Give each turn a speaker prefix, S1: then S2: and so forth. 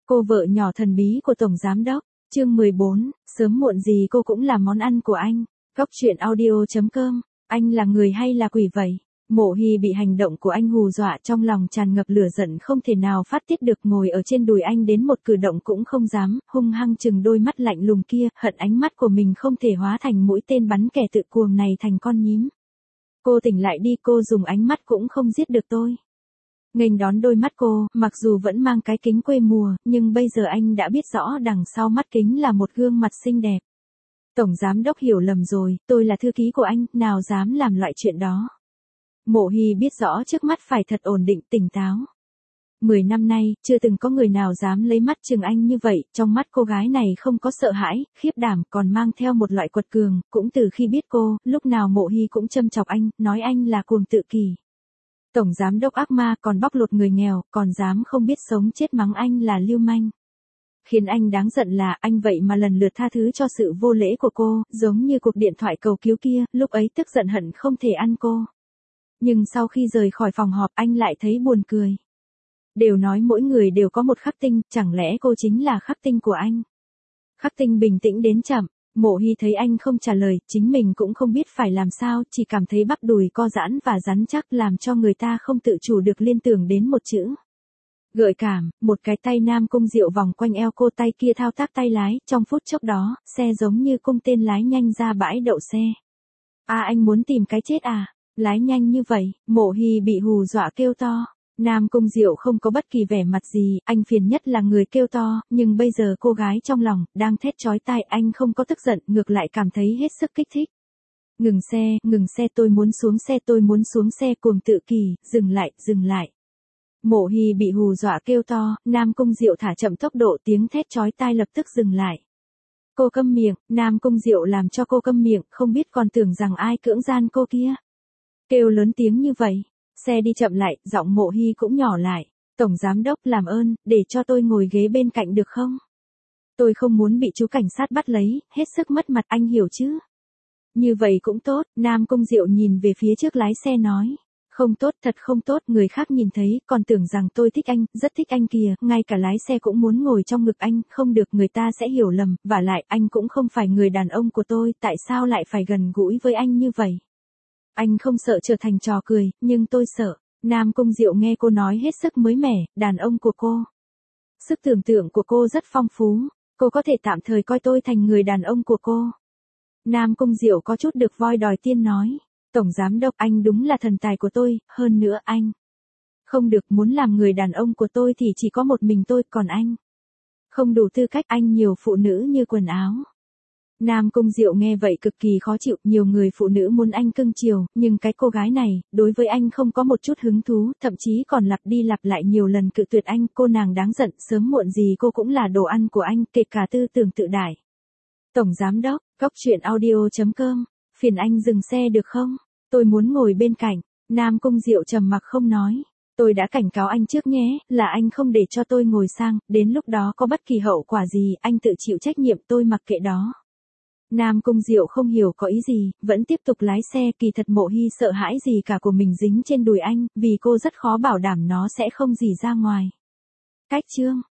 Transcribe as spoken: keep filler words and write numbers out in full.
S1: Cô vợ nhỏ thần bí của Tổng Giám Đốc, chương mười bốn, sớm muộn gì cô cũng là món ăn của anh. Góc truyện audio chấm com, anh là người hay là quỷ vậy? Mộ Hy bị hành động của anh hù dọa, trong lòng tràn ngập lửa giận không thể nào phát tiết được, ngồi ở trên đùi anh đến một cử động cũng không dám, hung hăng chừng đôi mắt lạnh lùng kia, hận ánh mắt của mình không thể hóa thành mũi tên bắn kẻ tự cuồng này thành con nhím. Cô tỉnh lại đi, cô dùng ánh mắt cũng không giết được tôi. Nghênh đón đôi mắt cô, mặc dù vẫn mang cái kính quê mùa, nhưng bây giờ anh đã biết rõ đằng sau mắt kính là một gương mặt xinh đẹp. Tổng Giám Đốc hiểu lầm rồi, tôi là thư ký của anh, nào dám làm loại chuyện đó. Mộ Hy biết rõ trước mắt phải thật ổn định, tỉnh táo. Mười năm nay, chưa từng có người nào dám lấy mắt chừng anh như vậy, trong mắt cô gái này không có sợ hãi, khiếp đảm, còn mang theo một loại quật cường, cũng từ khi biết cô, lúc nào Mộ Hy cũng châm chọc anh, nói anh là cuồng tự kỷ. Tổng Giám Đốc ác ma, còn bóc lột người nghèo, còn dám không biết sống chết mắng anh là lưu manh. Khiến anh đáng giận là anh vậy mà lần lượt tha thứ cho sự vô lễ của cô, giống như cuộc điện thoại cầu cứu kia, lúc ấy tức giận hận không thể ăn cô. Nhưng sau khi rời khỏi phòng họp anh lại thấy buồn cười. Đều nói mỗi người đều có một khắc tinh, chẳng lẽ cô chính là khắc tinh của anh? Khắc tinh bình tĩnh đến chậm, Mộ Hy thấy anh không trả lời, chính mình cũng không biết phải làm sao, chỉ cảm thấy bắp đùi co giãn và rắn chắc làm cho người ta không tự chủ được liên tưởng đến một chữ. Gợi cảm, một cái tay Nam Cung Diệu vòng quanh eo cô, tay kia thao tác tay lái, trong phút chốc đó, xe giống như cung tên lái nhanh ra bãi đậu xe. À, anh muốn tìm cái chết à? Lái nhanh như vậy, Mộ Hy bị hù dọa kêu to. Nam Cung Diệu không có bất kỳ vẻ mặt gì, anh phiền nhất là người kêu to, nhưng bây giờ cô gái trong lòng, đang thét chói tai, anh không có tức giận, ngược lại cảm thấy hết sức kích thích. Ngừng xe, ngừng xe, tôi muốn xuống xe, tôi muốn xuống xe, cuồng tự kỷ, dừng lại, dừng lại. Mộ Hy bị hù dọa kêu to, Nam Cung Diệu thả chậm tốc độ, tiếng thét chói tai lập tức dừng lại. Cô câm miệng, Nam Cung Diệu làm cho cô câm miệng, không biết còn tưởng rằng ai cưỡng gian cô kia. Kêu lớn tiếng như vậy, xe đi chậm lại, giọng Mộ Hy cũng nhỏ lại. Tổng Giám Đốc, làm ơn, để cho tôi ngồi ghế bên cạnh được không? Tôi không muốn bị chú cảnh sát bắt lấy, hết sức mất mặt, anh hiểu chứ? Như vậy cũng tốt, Nam Cung Diệu nhìn về phía trước lái xe nói. Không tốt, thật không tốt, người khác nhìn thấy, còn tưởng rằng tôi thích anh, rất thích anh kìa, ngay cả lái xe cũng muốn ngồi trong ngực anh, không được, người ta sẽ hiểu lầm, vả lại, anh cũng không phải người đàn ông của tôi, tại sao lại phải gần gũi với anh như vậy? Anh không sợ trở thành trò cười, nhưng tôi sợ. Nam Cung Diệu nghe cô nói hết sức mới mẻ, đàn ông của cô. Sức tưởng tượng của cô rất phong phú, cô có thể tạm thời coi tôi thành người đàn ông của cô. Nam Cung Diệu có chút được voi đòi tiên nói. Tổng Giám Đốc, anh đúng là thần tài của tôi, hơn nữa anh. Không được, muốn làm người đàn ông của tôi thì chỉ có một mình tôi, còn anh. Không đủ tư cách, anh nhiều phụ nữ như quần áo. Nam Cung Diệu nghe vậy cực kỳ khó chịu, nhiều người phụ nữ muốn anh cưng chiều, nhưng cái cô gái này, đối với anh không có một chút hứng thú, thậm chí còn lặp đi lặp lại nhiều lần cự tuyệt anh, cô nàng đáng giận, sớm muộn gì cô cũng là đồ ăn của anh, kể cả tư tưởng tự đại. Tổng Giám Đốc, góc truyện audio chấm com, phiền anh dừng xe được không? Tôi muốn ngồi bên cạnh. Nam Cung Diệu trầm mặc không nói. Tôi đã cảnh cáo anh trước nhé, là anh không để cho tôi ngồi sang, đến lúc đó có bất kỳ hậu quả gì, anh tự chịu trách nhiệm, tôi mặc kệ đó. Nam Cung Diệu không hiểu có ý gì, vẫn tiếp tục lái xe, kỳ thật Mộ Hy sợ hãi gì cả của mình dính trên đùi anh, vì cô rất khó bảo đảm nó sẽ không rỉ ra ngoài. Cách chương